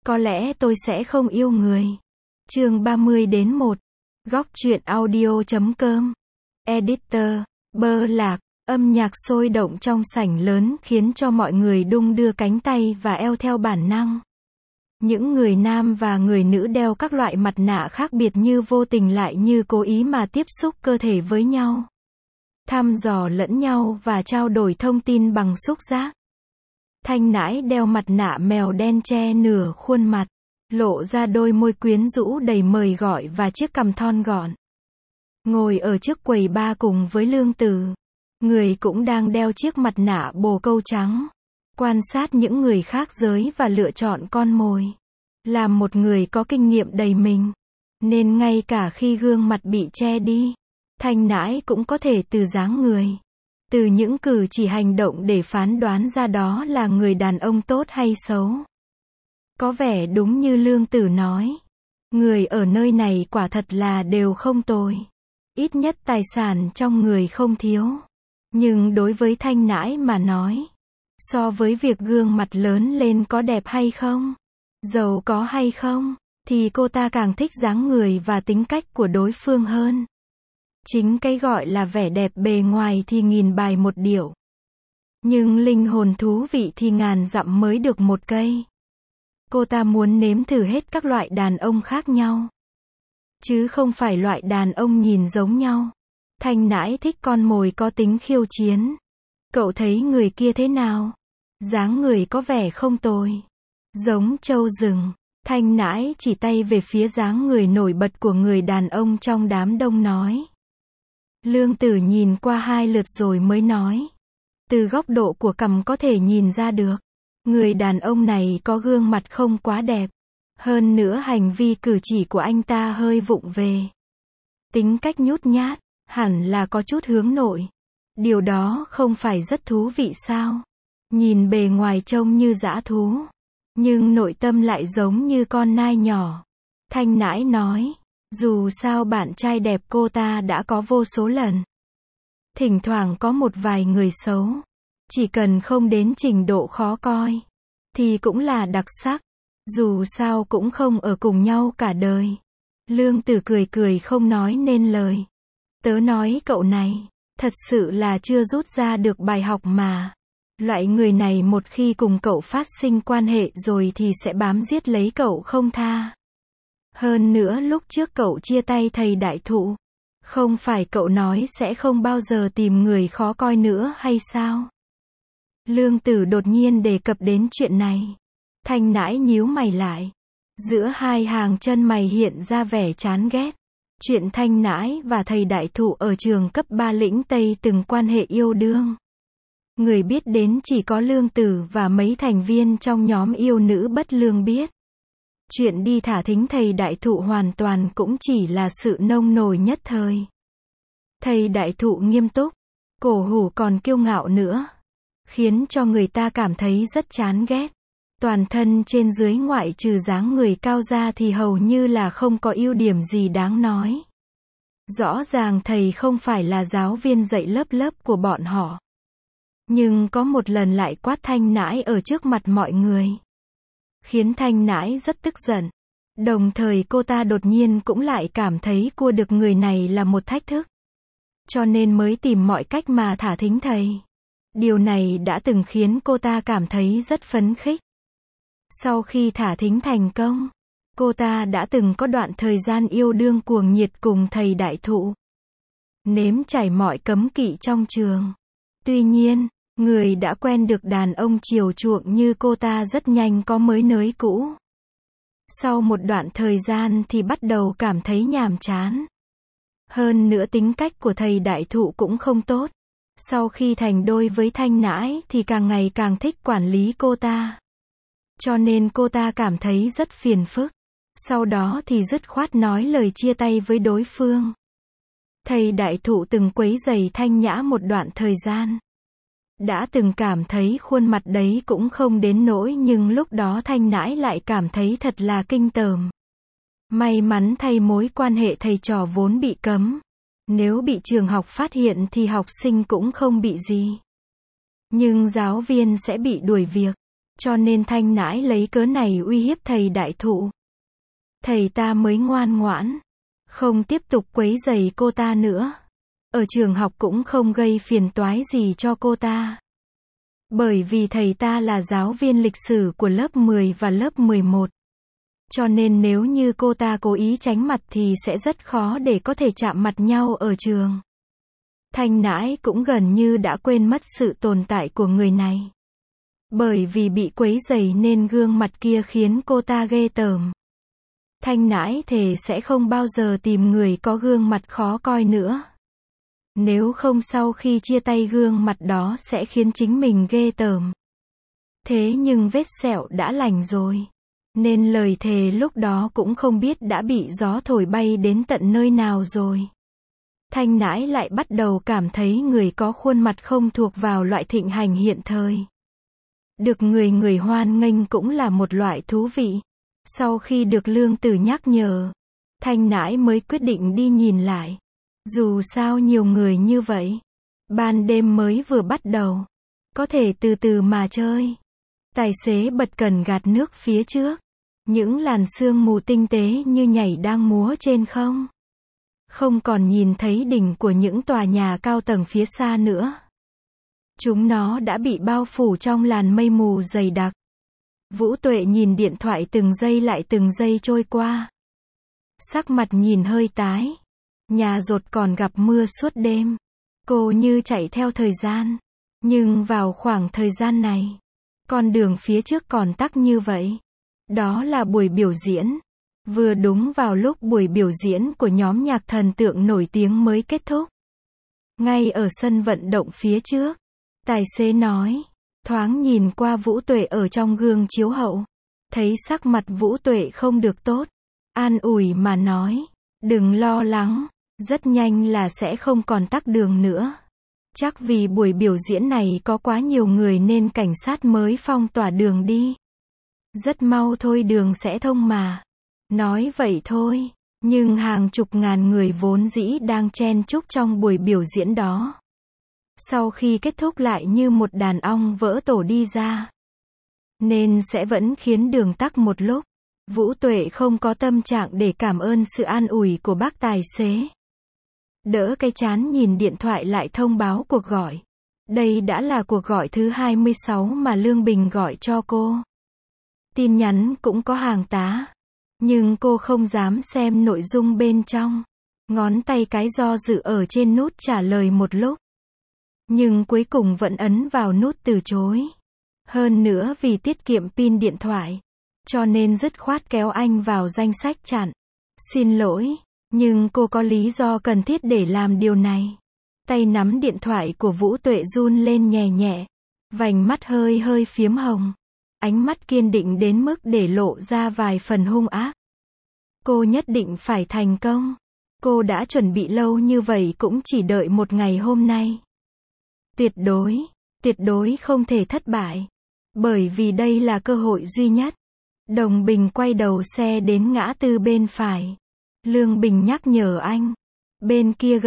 Có lẽ tôi sẽ không yêu người. Chương 30-1. Góc truyện audio.com. Editor. Bơ lạc. Âm nhạc sôi động trong sảnh lớn khiến cho mọi người đung đưa cánh tay và eo theo bản năng. Những người nam và người nữ đeo các loại mặt nạ khác biệt như vô tình lại như cố ý mà tiếp xúc cơ thể với nhau, thăm dò lẫn nhau và trao đổi thông tin bằng xúc giác. Thanh Nãi đeo mặt nạ mèo đen che nửa khuôn mặt, lộ ra đôi môi quyến rũ đầy mời gọi và chiếc cằm thon gọn. Ngồi ở trước quầy bar cùng với Lương Tử, người cũng đang đeo chiếc mặt nạ bồ câu trắng, quan sát những người khác giới và lựa chọn con mồi. Làm một người có kinh nghiệm đầy mình, nên ngay cả khi gương mặt bị che đi, Thanh Nãi cũng có thể từ dáng người, từ những cử chỉ hành động để phán đoán ra đó là người đàn ông tốt hay xấu. Có vẻ đúng như Lương Tử nói, người ở nơi này quả thật là đều không tồi. Ít nhất tài sản trong người không thiếu. Nhưng đối với Thanh Nãi mà nói, so với việc gương mặt lớn lên có đẹp hay không, giàu có hay không, thì cô ta càng thích dáng người và tính cách của đối phương hơn. Chính cái gọi là vẻ đẹp bề ngoài thì nghìn bài một điệu, nhưng linh hồn thú vị thì ngàn dặm mới được một cây. Cô ta muốn nếm thử hết các loại đàn ông khác nhau, chứ không phải loại đàn ông nhìn giống nhau. Thanh Nãi thích con mồi có tính khiêu chiến. Cậu thấy người kia thế nào? Dáng người có vẻ không tồi, giống trâu rừng. Thanh Nãi chỉ tay về phía dáng người nổi bật của người đàn ông trong đám đông nói. Lương Tử nhìn qua 2 lượt rồi mới nói. Từ góc độ của cằm có thể nhìn ra được, người đàn ông này có gương mặt không quá đẹp. Hơn nữa hành vi cử chỉ của anh ta hơi vụng về. Tính cách nhút nhát, hẳn là có chút hướng nội. Điều đó không phải rất thú vị sao? Nhìn bề ngoài trông như dã thú, nhưng nội tâm lại giống như con nai nhỏ. Thanh Nãi nói, dù sao bạn trai đẹp cô ta đã có vô số lần. Thỉnh thoảng có một vài người xấu, chỉ cần không đến trình độ khó coi, thì cũng là đặc sắc. Dù sao cũng không ở cùng nhau cả đời. Lương Tử cười cười không nói nên lời. Tớ nói cậu này, thật sự là chưa rút ra được bài học mà. Loại người này một khi cùng cậu phát sinh quan hệ rồi thì sẽ bám giết lấy cậu không tha. Hơn nữa lúc trước cậu chia tay thầy đại thụ, không phải cậu nói sẽ không bao giờ tìm người khó coi nữa hay sao? Lương Tử đột nhiên đề cập đến chuyện này. Thanh Nãi nhíu mày lại. Giữa hai hàng chân mày hiện ra vẻ chán ghét. Chuyện Thanh Nãi và thầy đại thụ ở trường cấp 3 lĩnh Tây từng quan hệ yêu đương. Người biết đến chỉ có Lương Tử và mấy thành viên trong nhóm yêu nữ bất lương biết. Chuyện đi thả thính thầy đại thụ hoàn toàn cũng chỉ là sự nông nổi nhất thời. Thầy đại thụ nghiêm túc, cổ hủ còn kiêu ngạo nữa, khiến cho người ta cảm thấy rất chán ghét. Toàn thân trên dưới ngoại trừ dáng người cao ra thì hầu như là không có ưu điểm gì đáng nói. Rõ ràng thầy không phải là giáo viên dạy lớp của bọn họ. Nhưng có một lần lại quát Thanh Nãi ở trước mặt mọi người, khiến Thanh Nãi rất tức giận. Đồng thời cô ta đột nhiên cũng lại cảm thấy cua được người này là một thách thức. Cho nên mới tìm mọi cách mà thả thính thầy. Điều này đã từng khiến cô ta cảm thấy rất phấn khích. Sau khi thả thính thành công, cô ta đã từng có đoạn thời gian yêu đương cuồng nhiệt cùng thầy đại thụ, nếm trải mọi cấm kỵ trong trường. Tuy nhiên, người đã quen được đàn ông chiều chuộng như cô ta rất nhanh có mới nới cũ. Sau một đoạn thời gian thì bắt đầu cảm thấy nhàm chán. Hơn nữa tính cách của thầy đại thụ cũng không tốt. Sau khi thành đôi với Thanh Nãi thì càng ngày càng thích quản lý cô ta. Cho nên cô ta cảm thấy rất phiền phức. Sau đó thì dứt khoát nói lời chia tay với đối phương. Thầy đại thụ từng quấy rầy Thanh Nhã một đoạn thời gian. Đã từng cảm thấy khuôn mặt đấy cũng không đến nỗi, nhưng lúc đó Thanh Nãi lại cảm thấy thật là kinh tởm. May mắn thay mối quan hệ thầy trò vốn bị cấm. Nếu bị trường học phát hiện thì học sinh cũng không bị gì. Nhưng giáo viên sẽ bị đuổi việc. Cho nên Thanh Nãi lấy cớ này uy hiếp thầy đại thụ. Thầy ta mới ngoan ngoãn, không tiếp tục quấy rầy cô ta nữa. Ở trường học cũng không gây phiền toái gì cho cô ta. Bởi vì thầy ta là giáo viên lịch sử của lớp 10 và lớp 11. Cho nên nếu như cô ta cố ý tránh mặt thì sẽ rất khó để có thể chạm mặt nhau ở trường. Thanh Nãi cũng gần như đã quên mất sự tồn tại của người này. Bởi vì bị quấy rầy nên gương mặt kia khiến cô ta ghê tởm. Thanh Nãi thề sẽ không bao giờ tìm người có gương mặt khó coi nữa. Nếu không sau khi chia tay gương mặt đó sẽ khiến chính mình ghê tởm. Thế nhưng vết sẹo đã lành rồi. Nên lời thề lúc đó cũng không biết đã bị gió thổi bay đến tận nơi nào rồi. Thanh Nãi lại bắt đầu cảm thấy người có khuôn mặt không thuộc vào loại thịnh hành hiện thời. Được người hoan nghênh cũng là một loại thú vị. Sau khi được Lương Tử nhắc nhở, Thanh Nãi mới quyết định đi nhìn lại. Dù sao nhiều người như vậy. Ban đêm mới vừa bắt đầu. Có thể từ từ mà chơi. Tài xế bật cần gạt nước phía trước. Những làn sương mù tinh tế như nhảy đang múa trên không. Không còn nhìn thấy đỉnh của những tòa nhà cao tầng phía xa nữa. Chúng nó đã bị bao phủ trong làn mây mù dày đặc. Vũ Tuệ nhìn điện thoại từng giây lại từng giây trôi qua. Sắc mặt nhìn hơi tái. Nhà dột còn gặp mưa suốt đêm. Cô như chạy theo thời gian. Nhưng vào khoảng thời gian này, con đường phía trước còn tắc như vậy. Đó là buổi biểu diễn. Vừa đúng vào lúc buổi biểu diễn của nhóm nhạc thần tượng nổi tiếng mới kết thúc. Ngay ở sân vận động phía trước, tài xế nói, thoáng nhìn qua Vũ Tuệ ở trong gương chiếu hậu. Thấy sắc mặt Vũ Tuệ không được tốt. An ủi mà nói, đừng lo lắng, rất nhanh là sẽ không còn tắc đường nữa. Chắc vì buổi biểu diễn này có quá nhiều người nên cảnh sát mới phong tỏa đường đi. Rất mau thôi đường sẽ thông mà. Nói vậy thôi, nhưng hàng chục ngàn người vốn dĩ đang chen chúc trong buổi biểu diễn đó. Sau khi kết thúc lại như một đàn ong vỡ tổ đi ra. Nên sẽ vẫn khiến đường tắc một lúc. Vũ Tuệ không có tâm trạng để cảm ơn sự an ủi của bác tài xế. Đỡ cái chán nhìn điện thoại lại thông báo cuộc gọi. Đây đã là cuộc gọi thứ 26 mà Lương Bình gọi cho cô. Tin nhắn cũng có hàng tá. Nhưng cô không dám xem nội dung bên trong. Ngón tay cái do dự ở trên nút trả lời một lúc. Nhưng cuối cùng vẫn ấn vào nút từ chối. Hơn nữa vì tiết kiệm pin điện thoại. Cho nên dứt khoát kéo anh vào danh sách chặn. Xin lỗi, nhưng cô có lý do cần thiết để làm điều này. Tay nắm điện thoại của Vũ Tuệ run lên nhẹ nhẹ. Vành mắt hơi hơi phiếm hồng. Ánh mắt kiên định đến mức để lộ ra vài phần hung ác. Cô nhất định phải thành công. Cô đã chuẩn bị lâu như vậy cũng chỉ đợi một ngày hôm nay. Tuyệt đối không thể thất bại. Bởi vì đây là cơ hội duy nhất. Đồng Bình quay đầu xe đến ngã tư bên phải. Lương Bình nhắc nhở anh. Bên kia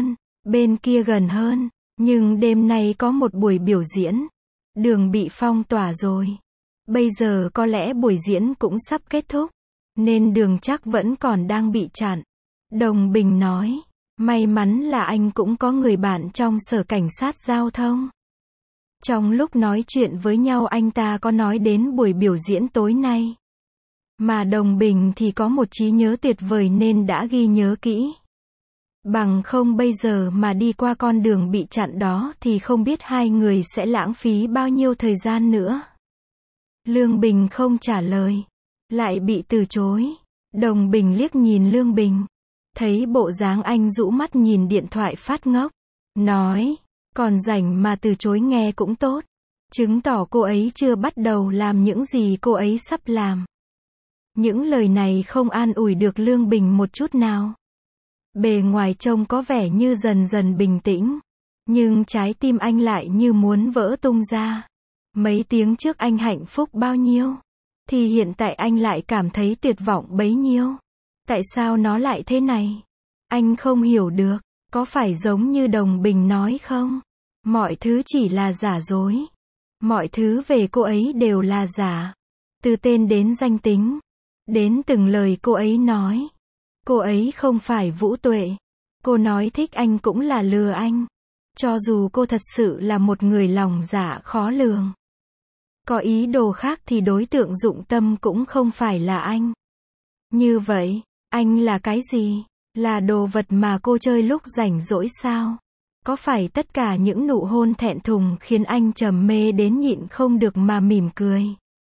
gần hơn. Nhưng đêm nay có một buổi biểu diễn. Đường bị phong tỏa rồi. Bây giờ có lẽ buổi diễn cũng sắp kết thúc. Nên đường chắc vẫn còn đang bị chặn. Đồng Bình nói. May mắn là anh cũng có người bạn trong sở cảnh sát giao thông. Trong lúc nói chuyện với nhau anh ta có nói đến buổi biểu diễn tối nay. Mà Đồng Bình thì có một trí nhớ tuyệt vời nên đã ghi nhớ kỹ. Bằng không bây giờ mà đi qua con đường bị chặn đó thì không biết hai người sẽ lãng phí bao nhiêu thời gian nữa. Lương Bình không trả lời. Lại bị từ chối. Đồng Bình liếc nhìn Lương Bình. Thấy bộ dáng anh rũ mắt nhìn điện thoại phát ngốc. Nói, còn rảnh mà từ chối nghe cũng tốt. Chứng tỏ cô ấy chưa bắt đầu làm những gì cô ấy sắp làm. Những lời này không an ủi được Lương Bình một chút nào. Bề ngoài trông có vẻ như dần dần bình tĩnh. Nhưng trái tim anh lại như muốn vỡ tung ra. Mấy tiếng trước anh hạnh phúc bao nhiêu. Thì hiện tại anh lại cảm thấy tuyệt vọng bấy nhiêu. Tại sao nó lại thế này? Anh không hiểu được. Có phải giống như Đồng Bình nói không? Mọi thứ chỉ là giả dối. Mọi thứ về cô ấy đều là giả. Từ tên đến danh tính, đến từng lời cô ấy nói. Cô ấy không phải Vũ Tuệ. Cô nói thích anh cũng là lừa anh. Cho dù cô thật sự là một người lòng dạ khó lường. Có ý đồ khác thì đối tượng dụng tâm cũng không phải là anh. Như vậy, anh là cái gì? Là đồ vật mà cô chơi lúc rảnh rỗi sao? Có phải tất cả những nụ hôn thẹn thùng khiến anh trầm mê đến nhịn không được mà mỉm cười?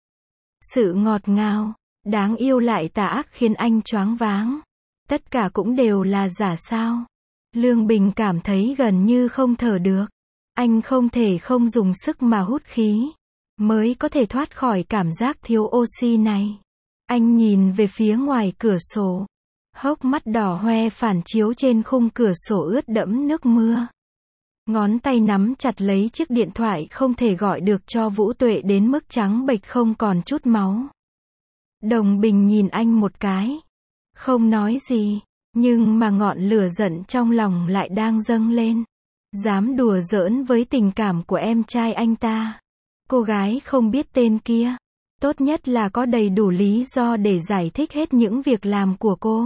Sự ngọt ngào, đáng yêu lại tà ác khiến anh choáng váng. Tất cả cũng đều là giả sao? Lương Bình cảm thấy gần như không thở được. Anh không thể không dùng sức mà hút khí, mới có thể thoát khỏi cảm giác thiếu oxy này. Anh nhìn về phía ngoài cửa sổ. Hốc mắt đỏ hoe phản chiếu trên khung cửa sổ ướt đẫm nước mưa. Ngón tay nắm chặt lấy chiếc điện thoại không thể gọi được cho Vũ Tuệ đến mức trắng bệch không còn chút máu. Đồng Bình nhìn anh một cái. Không nói gì, nhưng mà ngọn lửa giận trong lòng lại đang dâng lên. Dám đùa giỡn với tình cảm của em trai anh ta. Cô gái không biết tên kia. Tốt nhất là có đầy đủ lý do để giải thích hết những việc làm của cô.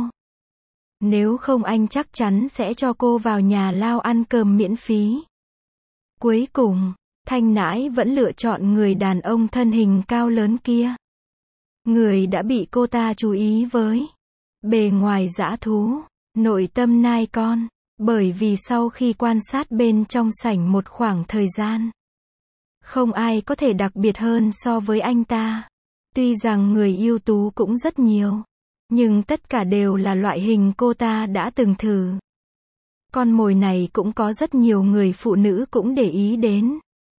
Nếu không anh chắc chắn sẽ cho cô vào nhà lao ăn cơm miễn phí. Cuối cùng, Thanh Nãi vẫn lựa chọn người đàn ông thân hình cao lớn kia. Người đã bị cô ta chú ý với. Bề ngoài dã thú, nội tâm nai con. Bởi vì sau khi quan sát bên trong sảnh một khoảng thời gian, không ai có thể đặc biệt hơn so với anh ta. Tuy rằng người ưu tú cũng rất nhiều, nhưng tất cả đều là loại hình cô ta đã từng thử. Con mồi này cũng có rất nhiều người phụ nữ cũng để ý đến.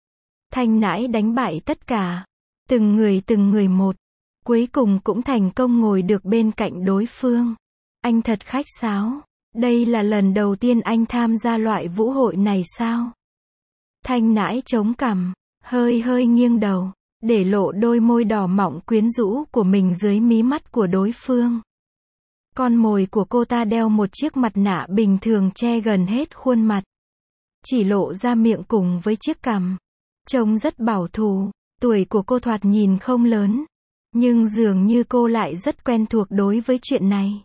Thanh Nãi đánh bại tất cả, từng người một, cuối cùng cũng thành công ngồi được bên cạnh đối phương. Anh thật khách sáo. Đây là lần đầu tiên anh tham gia loại vũ hội này sao? Thanh Nãi chống cằm, hơi nghiêng đầu, để lộ đôi môi đỏ mọng quyến rũ của mình dưới mí mắt của đối phương. Con mồi của cô ta đeo một chiếc mặt nạ bình thường che gần hết khuôn mặt. Chỉ lộ ra miệng cùng với chiếc cằm. Trông rất bảo thủ, tuổi của cô thoạt nhìn không lớn. Nhưng dường như cô lại rất quen thuộc đối với chuyện này.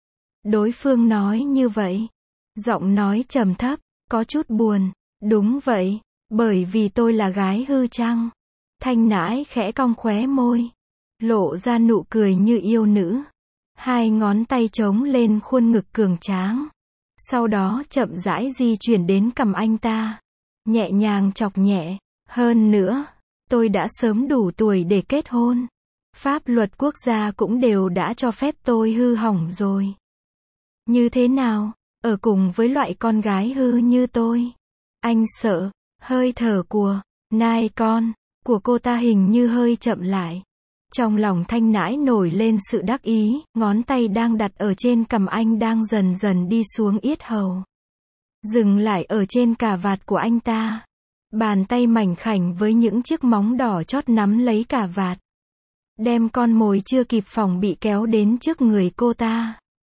Đối phương nói như vậy. Giọng nói trầm thấp, có chút buồn. Đúng vậy, bởi vì tôi là gái hư chăng? Thanh Nãi khẽ cong khóe môi, lộ ra nụ cười như yêu nữ. Hai ngón tay chống lên khuôn ngực cường tráng. Sau đó chậm rãi di chuyển đến cằm anh ta. Nhẹ nhàng chọc nhẹ. Hơn nữa, tôi đã sớm đủ tuổi để kết hôn. Pháp luật quốc gia cũng đều đã cho phép tôi hư hỏng rồi. Như thế nào, ở cùng với loại con gái hư như tôi? Anh sợ, hơi thở của nai con của cô ta hình như hơi chậm lại. Trong lòng Thanh Nãi nổi lên sự đắc ý, ngón tay đang đặt ở trên cằm anh đang dần dần đi xuống yết hầu. Dừng lại ở trên cà vạt của anh ta. Bàn tay mảnh khảnh với những chiếc móng đỏ chót nắm lấy cà vạt. Đem con mồi chưa kịp phòng bị kéo đến trước người cô ta.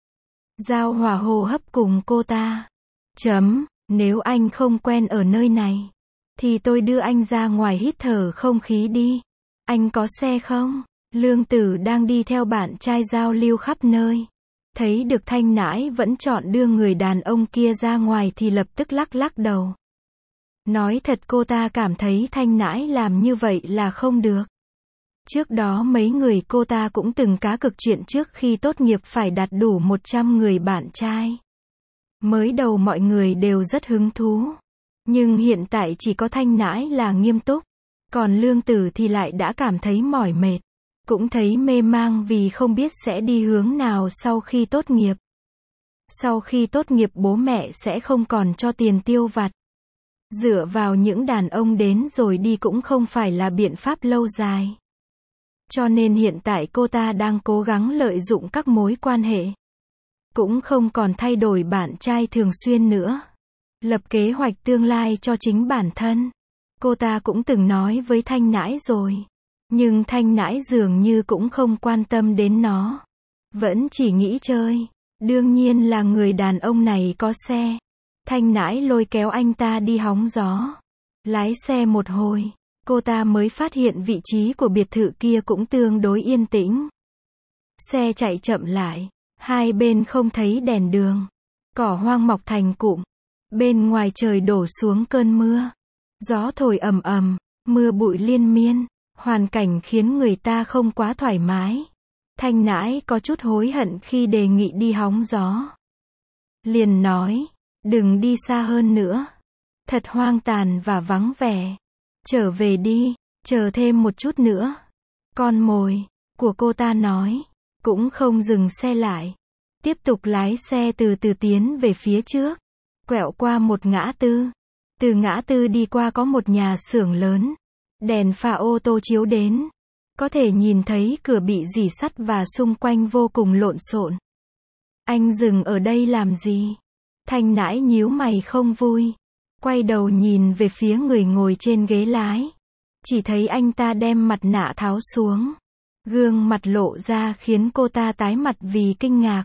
Giao hòa hô hấp cùng cô ta. Nếu anh không quen ở nơi này, thì tôi đưa anh ra ngoài hít thở không khí đi. Anh có xe không? Lương Tử đang đi theo bạn trai giao lưu khắp nơi. Thấy được Thanh Nãi vẫn chọn đưa người đàn ông kia ra ngoài thì lập tức lắc đầu. Nói thật cô ta cảm thấy Thanh Nãi làm như vậy là không được. Trước đó mấy người cô ta cũng từng cá cược chuyện trước khi tốt nghiệp phải đạt đủ 100 người bạn trai. Mới đầu mọi người đều rất hứng thú. Nhưng hiện tại chỉ có Thanh Nãi là nghiêm túc. Còn Lương Tử thì lại đã cảm thấy mỏi mệt. Cũng thấy mê mang vì không biết sẽ đi hướng nào sau khi tốt nghiệp. Sau khi tốt nghiệp bố mẹ sẽ không còn cho tiền tiêu vặt. Dựa vào những đàn ông đến rồi đi cũng không phải là biện pháp lâu dài. Cho nên hiện tại cô ta đang cố gắng lợi dụng các mối quan hệ. Cũng không còn thay đổi bạn trai thường xuyên nữa. Lập kế hoạch tương lai cho chính bản thân. Cô ta cũng từng nói với Thanh Nãi rồi. Nhưng Thanh Nãi dường như cũng không quan tâm đến nó. Vẫn chỉ nghĩ chơi. Đương nhiên là người đàn ông này có xe. Thanh Nãi lôi kéo anh ta đi hóng gió. Lái xe một hồi. cô ta mới phát hiện vị trí của biệt thự kia cũng tương đối yên tĩnh. Xe chạy chậm lại, hai bên không thấy đèn đường. Cỏ hoang mọc thành cụm. Bên ngoài trời đổ xuống cơn mưa. Gió thổi ầm ầm, mưa bụi liên miên, hoàn cảnh khiến người ta không quá thoải mái. Thanh Nãi có chút hối hận khi đề nghị đi hóng gió. Liền nói, đừng đi xa hơn nữa. Thật hoang tàn và vắng vẻ. Trở về đi, chờ thêm một chút nữa. Con mồi của cô ta nói, cũng không dừng xe lại. Tiếp tục lái xe từ từ tiến về phía trước. Quẹo qua một ngã tư. Từ ngã tư đi qua có một nhà xưởng lớn. Đèn pha ô tô chiếu đến. Có thể nhìn thấy cửa bị rỉ sắt và xung quanh vô cùng lộn xộn. Anh dừng ở đây làm gì? Thanh Nãi nhíu mày không vui. Quay đầu nhìn về phía người ngồi trên ghế lái. Chỉ thấy anh ta đem mặt nạ tháo xuống. Gương mặt lộ ra khiến cô ta tái mặt vì kinh ngạc.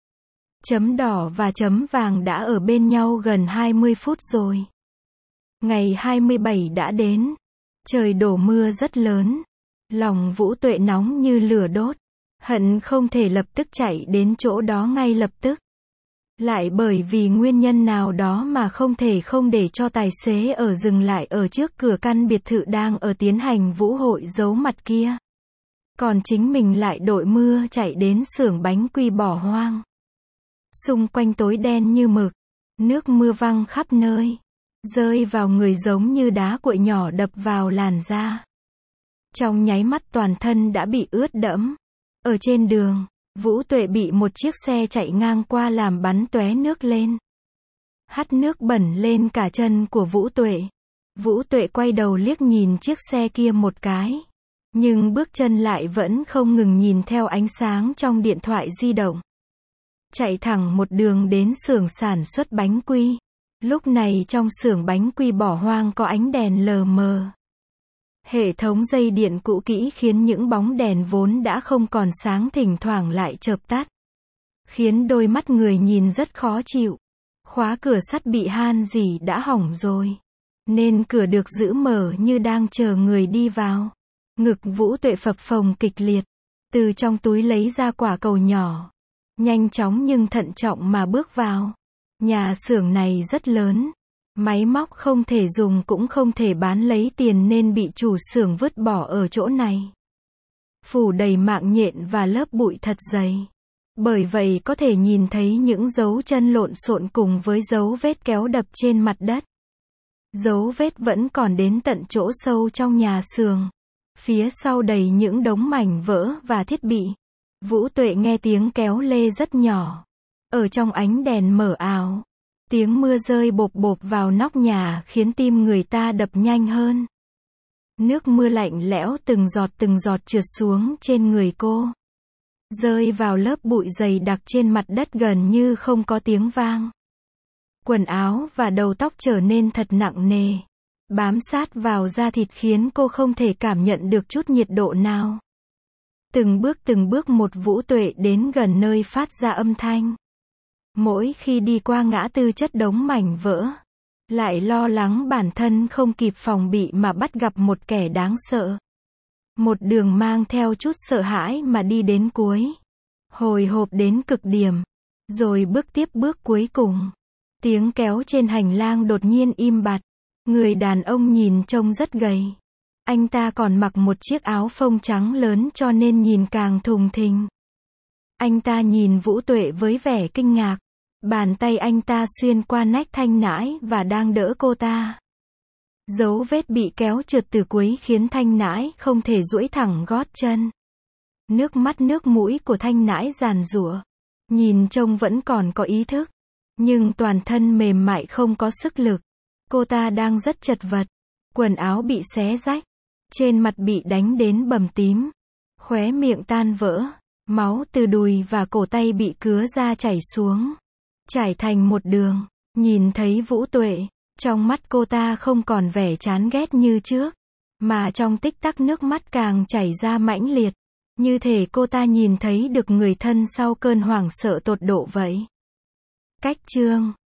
Chấm đỏ và chấm vàng đã ở bên nhau gần 20 phút rồi. Ngày 27 đã đến. Trời đổ mưa rất lớn. Lòng Vũ Tuệ nóng như lửa đốt. Hận không thể lập tức chạy đến chỗ đó ngay lập tức. Lại bởi vì nguyên nhân nào đó mà không thể không để cho tài xế ở dừng lại ở trước cửa căn biệt thự đang ở tiến hành vũ hội giấu mặt kia. Còn chính mình lại đội mưa chạy đến xưởng bánh quy bỏ hoang. Xung quanh tối đen như mực. Nước mưa văng khắp nơi. Rơi vào người giống như đá cuội nhỏ đập vào làn da. Trong nháy mắt toàn thân đã bị ướt đẫm. Ở trên đường, Vũ Tuệ bị một chiếc xe chạy ngang qua làm bắn tóe nước lên. Hắt nước bẩn lên cả chân của Vũ Tuệ. Vũ Tuệ quay đầu liếc nhìn chiếc xe kia một cái. Nhưng bước chân lại vẫn không ngừng nhìn theo ánh sáng trong điện thoại di động. Chạy thẳng một đường đến xưởng sản xuất bánh quy. Lúc này trong xưởng bánh quy bỏ hoang có ánh đèn lờ mờ. Hệ thống dây điện cũ kỹ khiến những bóng đèn vốn đã không còn sáng thỉnh thoảng lại chợp tắt. Khiến đôi mắt người nhìn rất khó chịu. Khóa cửa sắt bị han rỉ đã hỏng rồi. Nên cửa được giữ mở như đang chờ người đi vào. Ngực Vũ Tuệ phập phồng kịch liệt. Từ trong túi lấy ra quả cầu nhỏ. Nhanh chóng nhưng thận trọng mà bước vào. Nhà xưởng này rất lớn. Máy móc không thể dùng cũng không thể bán lấy tiền nên bị chủ xưởng vứt bỏ ở chỗ này. Phủ đầy mạng nhện và lớp bụi thật dày. Bởi vậy có thể nhìn thấy những dấu chân lộn xộn cùng với dấu vết kéo đập trên mặt đất. Dấu vết vẫn còn đến tận chỗ sâu trong nhà xưởng. Phía sau đầy những đống mảnh vỡ và thiết bị. Vũ Tuệ nghe tiếng kéo lê rất nhỏ. Ở trong ánh đèn mờ ảo. Tiếng mưa rơi bộp bộp vào nóc nhà khiến tim người ta đập nhanh hơn. Nước mưa lạnh lẽo từng giọt trượt xuống trên người cô. Rơi vào lớp bụi dày đặc trên mặt đất gần như không có tiếng vang. Quần áo và đầu tóc trở nên thật nặng nề. Bám sát vào da thịt khiến cô không thể cảm nhận được chút nhiệt độ nào. Từng bước một Vũ Tuệ đến gần nơi phát ra âm thanh. Mỗi khi đi qua ngã tư chất đống mảnh vỡ, lại lo lắng bản thân không kịp phòng bị mà bắt gặp một kẻ đáng sợ. Một đường mang theo chút sợ hãi mà đi đến cuối. Hồi hộp đến cực điểm. Rồi bước tiếp bước cuối cùng. Tiếng kéo trên hành lang đột nhiên im bặt. Người đàn ông nhìn trông rất gầy. Anh ta còn mặc một chiếc áo phông trắng lớn cho nên nhìn càng thùng thình. Anh ta nhìn Vũ Tuệ với vẻ kinh ngạc. Bàn tay anh ta xuyên qua nách Thanh Nãi và đang đỡ cô ta. Dấu vết bị kéo trượt từ cuối khiến Thanh Nãi không thể duỗi thẳng gót chân. Nước mắt nước mũi của Thanh Nãi giàn giụa. Nhìn trông vẫn còn có ý thức. Nhưng toàn thân mềm mại không có sức lực. Cô ta đang rất chật vật. Quần áo bị xé rách. Trên mặt bị đánh đến bầm tím. Khóe miệng tan vỡ. Máu từ đùi và cổ tay bị cứa ra chảy xuống. Trải thành một đường. Nhìn thấy Vũ Tuệ. Trong mắt cô ta không còn vẻ chán ghét như trước. Mà trong tích tắc nước mắt càng chảy ra mãnh liệt. Như thể cô ta nhìn thấy được người thân sau cơn hoảng sợ tột độ vậy. Cách chương